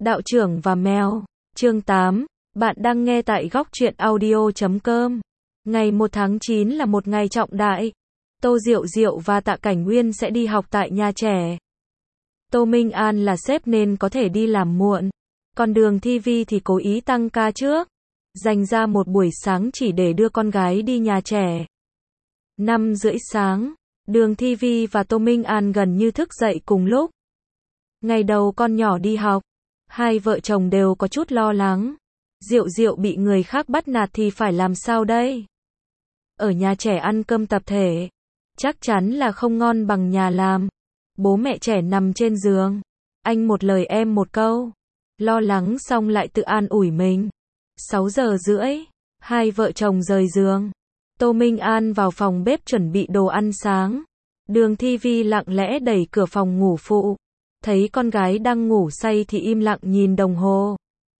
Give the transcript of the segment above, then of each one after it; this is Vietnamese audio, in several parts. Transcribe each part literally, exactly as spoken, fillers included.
Đạo trưởng và mèo, chương tám, bạn đang nghe tại góc truyện audio chấm com. Ngày một tháng chín là một ngày trọng đại. Tô Diệu Diệu và Tạ Cảnh Nguyên sẽ đi học tại nhà trẻ. Tô Minh An là sếp nên có thể đi làm muộn. Còn Đường Thi Vi thì cố ý tăng ca trước, dành ra một buổi sáng chỉ để đưa con gái đi nhà trẻ. Năm rưỡi sáng, Đường Thi Vi và Tô Minh An gần như thức dậy cùng lúc. Ngày đầu con nhỏ đi học, hai vợ chồng đều có chút lo lắng. Diệu Diệu bị người khác bắt nạt thì phải làm sao đây? Ở nhà trẻ ăn cơm tập thể, chắc chắn là không ngon bằng nhà làm. Bố mẹ trẻ nằm trên giường, anh một lời em một câu. Lo lắng xong lại tự an ủi mình. sáu giờ rưỡi, hai vợ chồng rời giường. Tô Minh An vào phòng bếp chuẩn bị đồ ăn sáng. Đường Thi Vi lặng lẽ đẩy cửa phòng ngủ phụ. Thấy con gái đang ngủ say thì im lặng nhìn đồng hồ.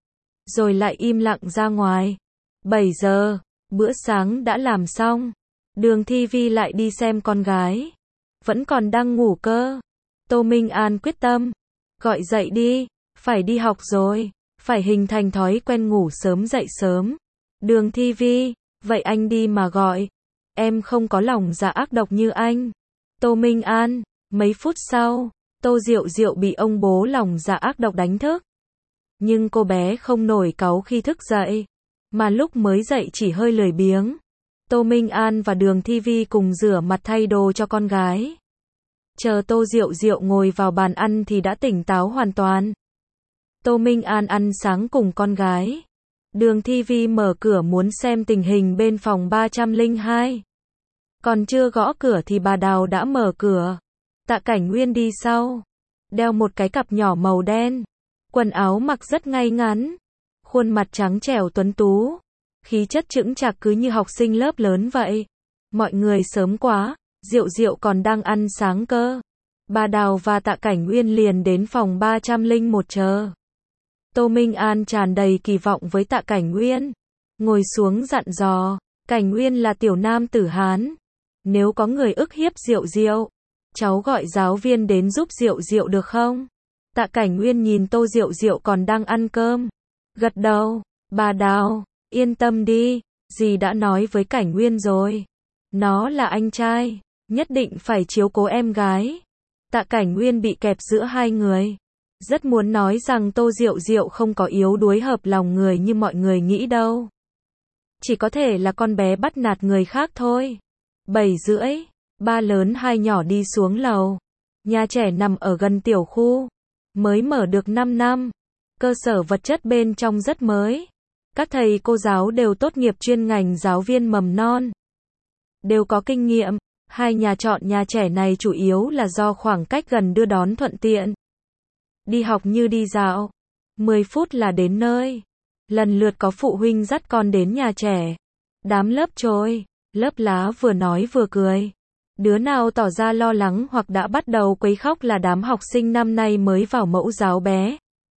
Rồi lại im lặng ra ngoài. bảy giờ, bữa sáng đã làm xong. Đường Thi Vi lại đi xem con gái. Vẫn còn đang ngủ cơ. Tô Minh An quyết tâm. Gọi dậy đi, phải đi học rồi. Phải hình thành thói quen ngủ sớm dậy sớm. Đường Thi Vi, vậy anh đi mà gọi. Em không có lòng dạ ác độc như anh. Tô Minh An, mấy phút sau, Tô Diệu Diệu bị ông bố lòng dạ ác độc đánh thức. Nhưng cô bé không nổi cáu khi thức dậy, mà lúc mới dậy chỉ hơi lười biếng. Tô Minh An và Đường Thi Vi cùng rửa mặt thay đồ cho con gái. Chờ Tô Diệu Diệu ngồi vào bàn ăn thì đã tỉnh táo hoàn toàn. Tô Minh An ăn sáng cùng con gái. Đường Thi Vi mở cửa muốn xem tình hình bên phòng ba trăm lẻ hai. Còn chưa gõ cửa thì bà Đào đã mở cửa. Tạ Cảnh Nguyên đi sau, đeo một cái cặp nhỏ màu đen, quần áo mặc rất ngay ngắn, khuôn mặt trắng trẻo tuấn tú, khí chất chững chạc cứ như học sinh lớp lớn vậy. Mọi người sớm quá, Diệu Diệu còn đang ăn sáng cơ. Bà Đào và Tạ Cảnh Nguyên liền đến phòng ba trăm lẻ một chờ. Tô Minh An tràn đầy kỳ vọng với Tạ Cảnh Nguyên, ngồi xuống dặn dò. Cảnh Nguyên là tiểu nam tử Hán, nếu có người ức hiếp Diệu Diệu, cháu gọi giáo viên đến giúp Diệu Diệu được không? Tạ Cảnh Nguyên nhìn Tô Diệu Diệu còn đang ăn cơm, gật đầu. Bà Đào, yên tâm đi, dì đã nói với Cảnh Nguyên rồi. Nó là anh trai, nhất định phải chiếu cố em gái. Tạ Cảnh Nguyên bị kẹp giữa hai người. Rất muốn nói rằng Tô Diệu Diệu không có yếu đuối hợp lòng người như mọi người nghĩ đâu. Chỉ có thể là con bé bắt nạt người khác thôi. bảy rưỡi, ba lớn hai nhỏ đi xuống lầu. Nhà trẻ nằm ở gần tiểu khu, mới mở được năm năm. Cơ sở vật chất bên trong rất mới. Các thầy cô giáo đều tốt nghiệp chuyên ngành giáo viên mầm non, đều có kinh nghiệm. Hai nhà chọn nhà trẻ này chủ yếu là do khoảng cách gần đưa đón thuận tiện. Đi học như đi dạo, mười phút là đến nơi. Lần lượt có phụ huynh dắt con đến nhà trẻ. Đám lớp trôi, lớp lá vừa nói vừa cười. Đứa nào tỏ ra lo lắng hoặc đã bắt đầu quấy khóc là đám học sinh năm nay mới vào mẫu giáo bé.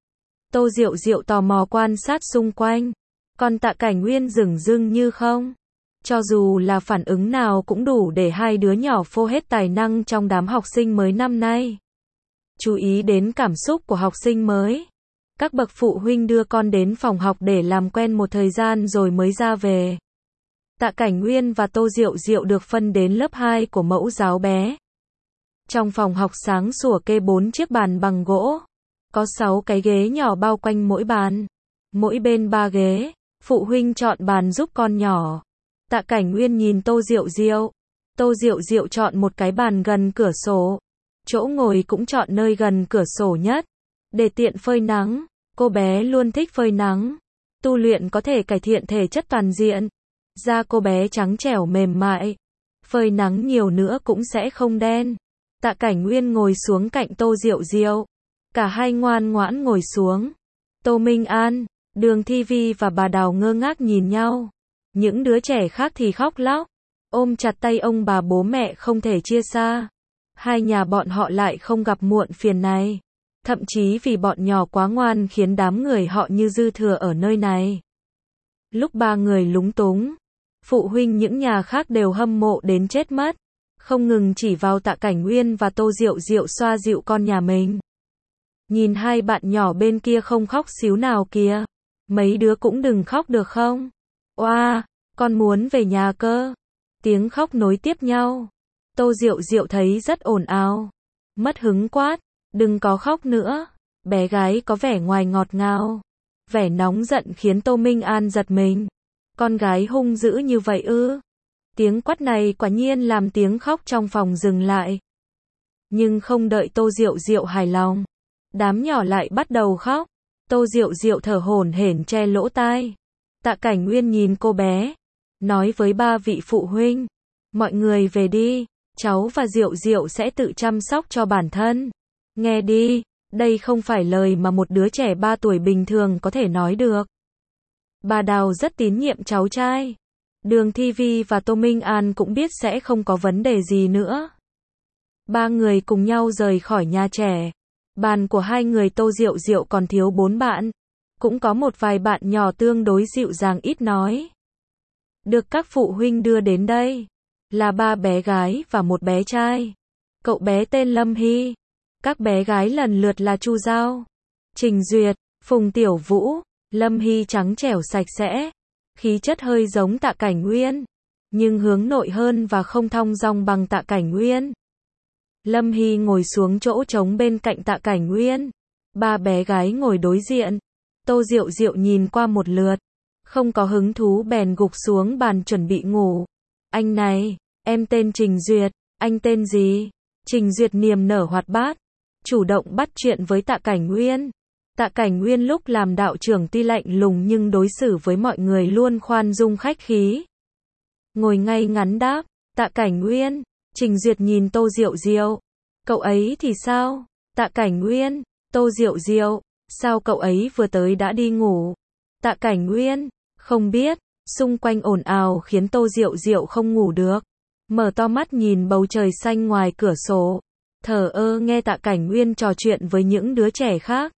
Tô Diệu Diệu tò mò quan sát xung quanh, còn Tạ Cảnh Nguyên dửng dưng như không. Cho dù là phản ứng nào cũng đủ để hai đứa nhỏ phô hết tài năng trong đám học sinh mới năm nay. Chú ý đến cảm xúc của học sinh mới. Các bậc phụ huynh đưa con đến phòng học để làm quen một thời gian rồi mới ra về. Tạ Cảnh Nguyên và Tô Diệu Diệu được phân đến lớp hai của mẫu giáo bé. Trong phòng học sáng sủa kê bốn chiếc bàn bằng gỗ. Có sáu cái ghế nhỏ bao quanh mỗi bàn. Mỗi bên ba ghế. Phụ huynh chọn bàn giúp con nhỏ. Tạ Cảnh Nguyên nhìn Tô Diệu Diệu. Tô Diệu Diệu chọn một cái bàn gần cửa sổ. Chỗ ngồi cũng chọn nơi gần cửa sổ nhất, để tiện phơi nắng. Cô bé luôn thích phơi nắng. Tu luyện có thể cải thiện thể chất toàn diện. Da cô bé trắng trẻo mềm mại. Phơi nắng nhiều nữa cũng sẽ không đen. Tạ Cảnh Nguyên ngồi xuống cạnh Tô Diệu Diệu. Cả hai ngoan ngoãn ngồi xuống. Tô Minh An, Đường Thi Vi và bà Đào ngơ ngác nhìn nhau. Những đứa trẻ khác thì khóc lóc, ôm chặt tay ông bà bố mẹ không thể chia xa. Hai nhà bọn họ lại không gặp muộn phiền này. Thậm chí vì bọn nhỏ quá ngoan khiến đám người họ như dư thừa ở nơi này. Lúc ba người lúng túng, phụ huynh những nhà khác đều hâm mộ đến chết mất. Không ngừng chỉ vào Tạ Cảnh Nguyên và Tô Diệu Diệu xoa dịu con nhà mình. Nhìn hai bạn nhỏ bên kia không khóc xíu nào kìa. Mấy đứa cũng đừng khóc được không? Oa, con muốn về nhà cơ. Tiếng khóc nối tiếp nhau. Tô Diệu Diệu thấy rất ồn ào. Mất hứng quát, đừng có khóc nữa. Bé gái có vẻ ngoài ngọt ngào. Vẻ nóng giận khiến Tô Minh An giật mình. Con gái hung dữ như vậy ư? Tiếng quát này quả nhiên làm tiếng khóc trong phòng dừng lại. Nhưng không đợi Tô Diệu Diệu hài lòng, đám nhỏ lại bắt đầu khóc. Tô Diệu Diệu thở hổn hển che lỗ tai. Tạ Cảnh Nguyên nhìn cô bé, nói với ba vị phụ huynh, mọi người về đi, cháu và Diệu Diệu sẽ tự chăm sóc cho bản thân. Nghe đi, đây không phải lời mà một đứa trẻ ba tuổi bình thường có thể nói được. Bà Đào rất tín nhiệm cháu trai. Đường Thi Vi và Tô Minh An cũng biết sẽ không có vấn đề gì nữa. Ba người cùng nhau rời khỏi nhà trẻ. Bàn của hai người Tô Diệu Diệu còn thiếu bốn bạn. Cũng có một vài bạn nhỏ tương đối dịu dàng ít nói. Được các phụ huynh đưa đến đây. Là ba bé gái và một bé trai. Cậu bé tên Lâm Hy. Các bé gái lần lượt là Chu Giao, Trình Duyệt, Phùng Tiểu Vũ. Lâm Hy trắng trẻo sạch sẽ. Khí chất hơi giống Tạ Cảnh Nguyên. Nhưng hướng nội hơn và không thong dong bằng Tạ Cảnh Nguyên. Lâm Hy ngồi xuống chỗ trống bên cạnh Tạ Cảnh Nguyên. Ba bé gái ngồi đối diện. Tô Diệu Diệu nhìn qua một lượt. Không có hứng thú bèn gục xuống bàn chuẩn bị ngủ. Anh này, em tên Trình Duyệt, anh tên gì? Trình Duyệt niềm nở hoạt bát. Chủ động bắt chuyện với Tạ Cảnh Nguyên. Tạ Cảnh Nguyên lúc làm đạo trưởng tuy lạnh lùng nhưng đối xử với mọi người luôn khoan dung khách khí. Ngồi ngay ngắn đáp, Tạ Cảnh Nguyên. Trình Duyệt nhìn Tô Diệu Diệu. Cậu ấy thì sao? Tạ Cảnh Nguyên. Tô Diệu Diệu. Sao cậu ấy vừa tới đã đi ngủ? Tạ Cảnh Nguyên. Không biết. Xung quanh ồn ào khiến Tô Diệu Diệu không ngủ được. Mở to mắt nhìn bầu trời xanh ngoài cửa sổ. Thờ ơ nghe Tạ Cảnh Nguyên trò chuyện với những đứa trẻ khác.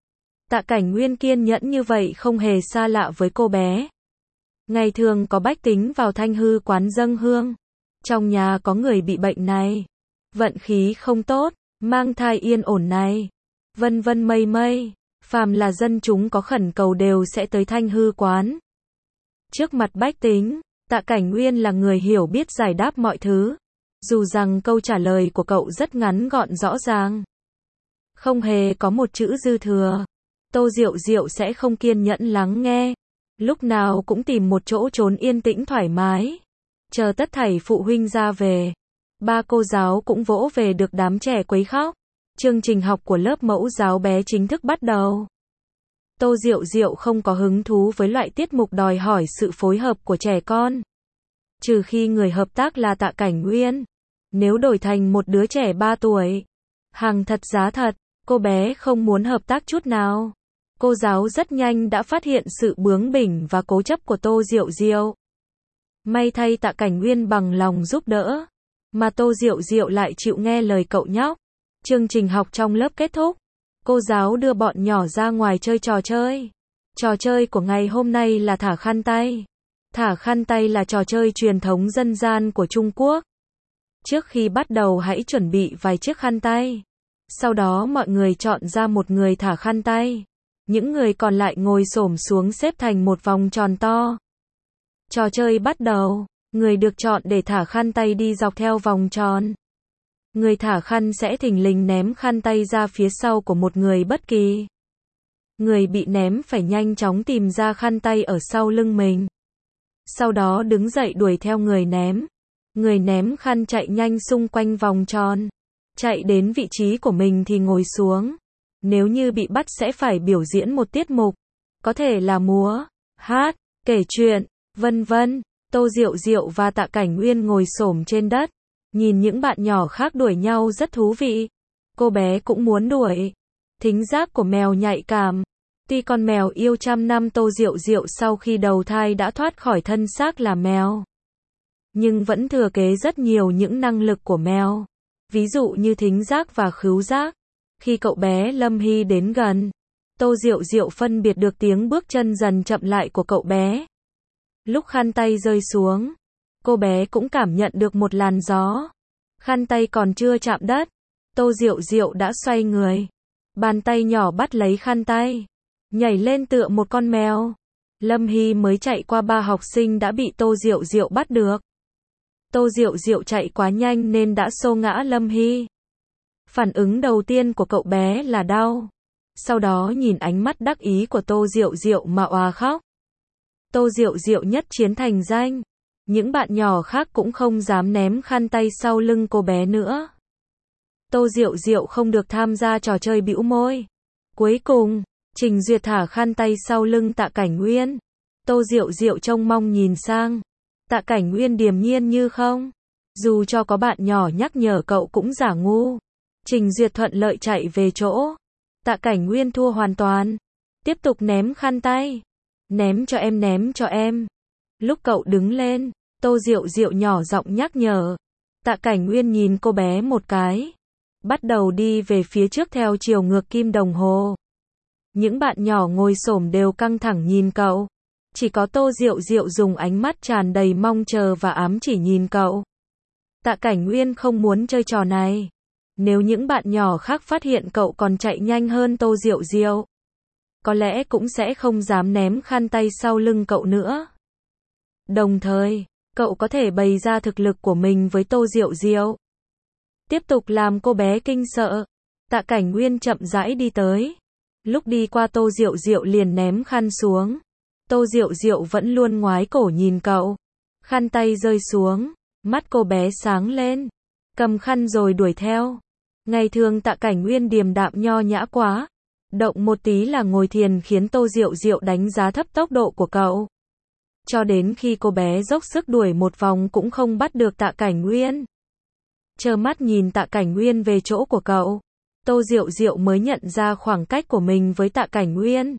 Tạ Cảnh Nguyên kiên nhẫn như vậy không hề xa lạ với cô bé. Ngày thường có bách tính vào Thanh Hư quán dâng hương. Trong nhà có người bị bệnh này. Vận khí không tốt, mang thai yên ổn này. Vân vân mây mây. Phàm là dân chúng có khẩn cầu đều sẽ tới Thanh Hư quán. Trước mặt bách tính, Tạ Cảnh Nguyên là người hiểu biết giải đáp mọi thứ. Dù rằng câu trả lời của cậu rất ngắn gọn rõ ràng. Không hề có một chữ dư thừa. Tô Diệu Diệu sẽ không kiên nhẫn lắng nghe. Lúc nào cũng tìm một chỗ trốn yên tĩnh thoải mái. Chờ tất thảy phụ huynh ra về. Ba cô giáo cũng vỗ về được đám trẻ quấy khóc. Chương trình học của lớp mẫu giáo bé chính thức bắt đầu. Tô Diệu Diệu không có hứng thú với loại tiết mục đòi hỏi sự phối hợp của trẻ con. Trừ khi người hợp tác là Tạ Cảnh Nguyên. Nếu đổi thành một đứa trẻ ba tuổi. Hàng thật giá thật, cô bé không muốn hợp tác chút nào. Cô giáo rất nhanh đã phát hiện sự bướng bỉnh và cố chấp của Tô Diệu Diệu. May thay Tạ Cảnh Nguyên bằng lòng giúp đỡ. Mà Tô Diệu Diệu lại chịu nghe lời cậu nhóc. Chương trình học trong lớp kết thúc. Cô giáo đưa bọn nhỏ ra ngoài chơi trò chơi. Trò chơi của ngày hôm nay là thả khăn tay. Thả khăn tay là trò chơi truyền thống dân gian của Trung Quốc. Trước khi bắt đầu hãy chuẩn bị vài chiếc khăn tay. Sau đó mọi người chọn ra một người thả khăn tay. Những người còn lại ngồi xổm xuống xếp thành một vòng tròn to. Trò chơi bắt đầu. Người được chọn để thả khăn tay đi dọc theo vòng tròn. Người thả khăn sẽ thình lình ném khăn tay ra phía sau của một người bất kỳ. Người bị ném phải nhanh chóng tìm ra khăn tay ở sau lưng mình. Sau đó đứng dậy đuổi theo người ném. Người ném khăn chạy nhanh xung quanh vòng tròn. Chạy đến vị trí của mình thì ngồi xuống. Nếu như bị bắt sẽ phải biểu diễn một tiết mục. Có thể là múa, hát, kể chuyện, vân vân. Tô Diệu Diệu và Tạ Cảnh Nguyên ngồi xổm trên đất. Nhìn những bạn nhỏ khác đuổi nhau rất thú vị. Cô bé cũng muốn đuổi. Thính giác của mèo nhạy cảm. Tuy con mèo yêu trăm năm Tô Diệu Diệu sau khi đầu thai đã thoát khỏi thân xác là mèo. Nhưng vẫn thừa kế rất nhiều những năng lực của mèo. Ví dụ như thính giác và khứu giác. Khi cậu bé Lâm Hy đến gần, Tô Diệu Diệu phân biệt được tiếng bước chân dần chậm lại của cậu bé. Lúc khăn tay rơi xuống, cô bé cũng cảm nhận được một làn gió. Khăn tay còn chưa chạm đất, Tô Diệu Diệu đã xoay người. Bàn tay nhỏ bắt lấy khăn tay, nhảy lên tựa một con mèo. Lâm Hy mới chạy qua ba học sinh đã bị Tô Diệu Diệu bắt được. Tô Diệu Diệu chạy quá nhanh nên đã xô ngã Lâm Hy. Phản ứng đầu tiên của cậu bé là đau. Sau đó nhìn ánh mắt đắc ý của Tô Diệu Diệu mà òa khóc. Tô Diệu Diệu nhất chiến thành danh. Những bạn nhỏ khác cũng không dám ném khăn tay sau lưng cô bé nữa. Tô Diệu Diệu không được tham gia trò chơi bĩu môi. Cuối cùng, Trình Duyệt thả khăn tay sau lưng Tạ Cảnh Nguyên. Tô Diệu Diệu trông mong nhìn sang. Tạ Cảnh Nguyên điềm nhiên như không. Dù cho có bạn nhỏ nhắc nhở cậu cũng giả ngu. Trình Duyệt thuận lợi chạy về chỗ. Tạ Cảnh Nguyên thua hoàn toàn. Tiếp tục ném khăn tay. Ném cho em, ném cho em. Lúc cậu đứng lên, Tô Diệu Diệu nhỏ giọng nhắc nhở. Tạ Cảnh Nguyên nhìn cô bé một cái. Bắt đầu đi về phía trước theo chiều ngược kim đồng hồ. Những bạn nhỏ ngồi xổm đều căng thẳng nhìn cậu. Chỉ có Tô Diệu Diệu dùng ánh mắt tràn đầy mong chờ và ám chỉ nhìn cậu. Tạ Cảnh Nguyên không muốn chơi trò này. Nếu những bạn nhỏ khác phát hiện cậu còn chạy nhanh hơn Tô Diệu Diệu, có lẽ cũng sẽ không dám ném khăn tay sau lưng cậu nữa. Đồng thời, cậu có thể bày ra thực lực của mình với Tô Diệu Diệu. Tiếp tục làm cô bé kinh sợ. Tạ Cảnh Nguyên chậm rãi đi tới. Lúc đi qua Tô Diệu Diệu liền ném khăn xuống. Tô Diệu Diệu vẫn luôn ngoái cổ nhìn cậu. Khăn tay rơi xuống, mắt cô bé sáng lên. Cầm khăn rồi đuổi theo. Ngày thường Tạ Cảnh Nguyên điềm đạm nho nhã quá. Động một tí là ngồi thiền khiến Tô Diệu Diệu đánh giá thấp tốc độ của cậu. Cho đến khi cô bé dốc sức đuổi một vòng cũng không bắt được Tạ Cảnh Nguyên. Trơ mắt nhìn Tạ Cảnh Nguyên về chỗ của cậu. Tô Diệu Diệu mới nhận ra khoảng cách của mình với Tạ Cảnh Nguyên.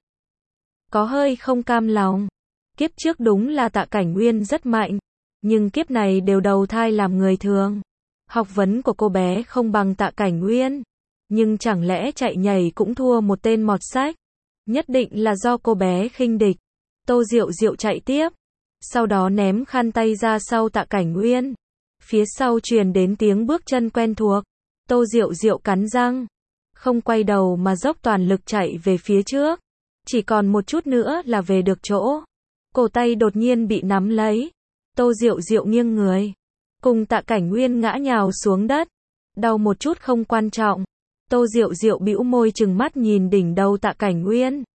Có hơi không cam lòng. Kiếp trước đúng là Tạ Cảnh Nguyên rất mạnh. Nhưng kiếp này đều đầu thai làm người thường. Học vấn của cô bé không bằng Tạ Cảnh Nguyên. Nhưng chẳng lẽ chạy nhảy cũng thua một tên mọt sách? Nhất định là do cô bé khinh địch. Tô Diệu Diệu chạy tiếp. Sau đó ném khăn tay ra sau Tạ Cảnh Nguyên. Phía sau truyền đến tiếng bước chân quen thuộc. Tô Diệu Diệu cắn răng. Không quay đầu mà dốc toàn lực chạy về phía trước. Chỉ còn một chút nữa là về được chỗ. Cổ tay đột nhiên bị nắm lấy. Tô Diệu Diệu nghiêng người. Cùng Tạ Cảnh Nguyên ngã nhào xuống đất. Đau một chút không quan trọng. Tô Diệu Diệu bĩu môi trừng mắt nhìn đỉnh đầu Tạ Cảnh Nguyên.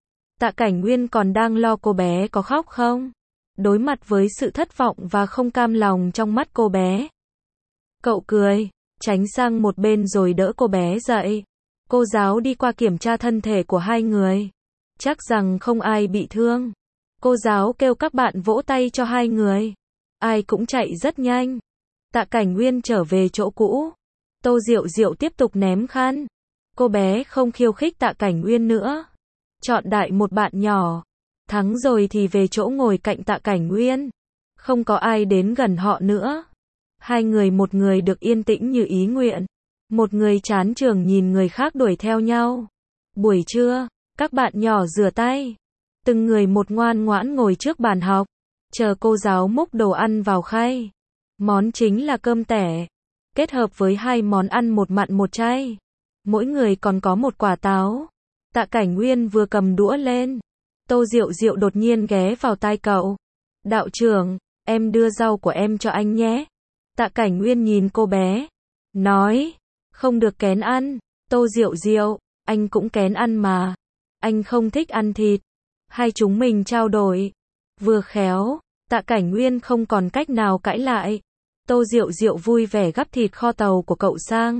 Tạ Cảnh Nguyên còn đang lo cô bé có khóc không? Đối mặt với sự thất vọng và không cam lòng trong mắt cô bé. Cậu cười, tránh sang một bên rồi đỡ cô bé dậy. Cô giáo đi qua kiểm tra thân thể của hai người. Chắc rằng không ai bị thương. Cô giáo kêu các bạn vỗ tay cho hai người. Ai cũng chạy rất nhanh. Tạ Cảnh Nguyên trở về chỗ cũ. Tô Diệu Diệu tiếp tục ném khăn. Cô bé không khiêu khích Tạ Cảnh Nguyên nữa. Chọn đại một bạn nhỏ. Thắng rồi thì về chỗ ngồi cạnh Tạ Cảnh Nguyên. Không có ai đến gần họ nữa. Hai người một người được yên tĩnh như ý nguyện. Một người chán trường nhìn người khác đuổi theo nhau. Buổi trưa, các bạn nhỏ rửa tay. Từng người một ngoan ngoãn ngồi trước bàn học. Chờ cô giáo múc đồ ăn vào khay. Món chính là cơm tẻ. Kết hợp với hai món ăn một mặn một chay. Mỗi người còn có một quả táo. Tạ Cảnh Nguyên vừa cầm đũa lên. Tô Diệu Diệu đột nhiên ghé vào tai cậu. Đạo trưởng, em đưa rau của em cho anh nhé. Tạ Cảnh Nguyên nhìn cô bé. Nói, không được kén ăn. Tô Diệu Diệu, anh cũng kén ăn mà. Anh không thích ăn thịt. Hai chúng mình trao đổi. Vừa khéo, Tạ Cảnh Nguyên không còn cách nào cãi lại. Tô Diệu Diệu vui vẻ gắp thịt kho tàu của cậu sang.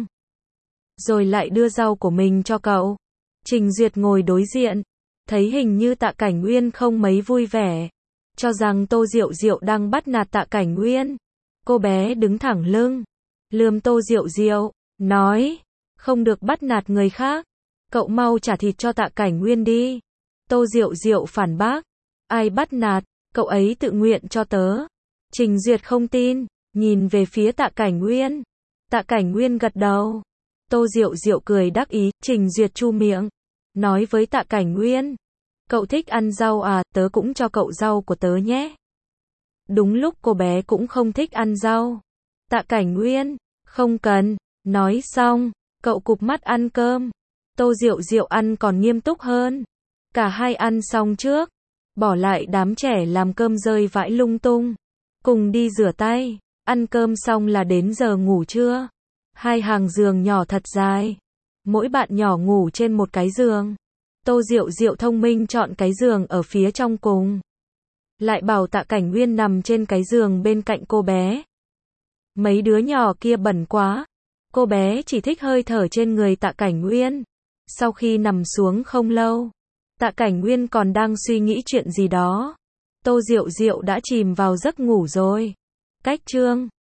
Rồi lại đưa rau của mình cho cậu. Trình Duyệt ngồi đối diện. Thấy hình như Tạ Cảnh Nguyên không mấy vui vẻ. Cho rằng Tô Diệu Diệu đang bắt nạt Tạ Cảnh Nguyên. Cô bé đứng thẳng lưng. Lườm Tô Diệu Diệu. Nói. Không được bắt nạt người khác. Cậu mau trả thịt cho Tạ Cảnh Nguyên đi. Tô Diệu Diệu phản bác. Ai bắt nạt, cậu ấy tự nguyện cho tớ. Trình Duyệt không tin. Nhìn về phía Tạ Cảnh Nguyên. Tạ Cảnh Nguyên gật đầu. Tô Diệu Diệu cười đắc ý. Trình Duyệt chu miệng. Nói với Tạ Cảnh Nguyên. Cậu thích ăn rau à, tớ cũng cho cậu rau của tớ nhé. Đúng lúc cô bé cũng không thích ăn rau. Tạ Cảnh Nguyên. Không cần. Nói xong, cậu cụp mắt ăn cơm. Tô Diệu Diệu ăn còn nghiêm túc hơn. Cả hai ăn xong trước, bỏ lại đám trẻ làm cơm rơi vãi lung tung. Cùng đi rửa tay, ăn cơm xong là đến giờ ngủ trưa. Hai hàng giường nhỏ thật dài. Mỗi bạn nhỏ ngủ trên một cái giường. Tô Diệu Diệu thông minh chọn cái giường ở phía trong cùng. Lại bảo Tạ Cảnh Uyên nằm trên cái giường bên cạnh cô bé. Mấy đứa nhỏ kia bẩn quá. Cô bé chỉ thích hơi thở trên người Tạ Cảnh Uyên. Sau khi nằm xuống không lâu, Tạ Cảnh Uyên còn đang suy nghĩ chuyện gì đó. Tô Diệu Diệu đã chìm vào giấc ngủ rồi. Cách chương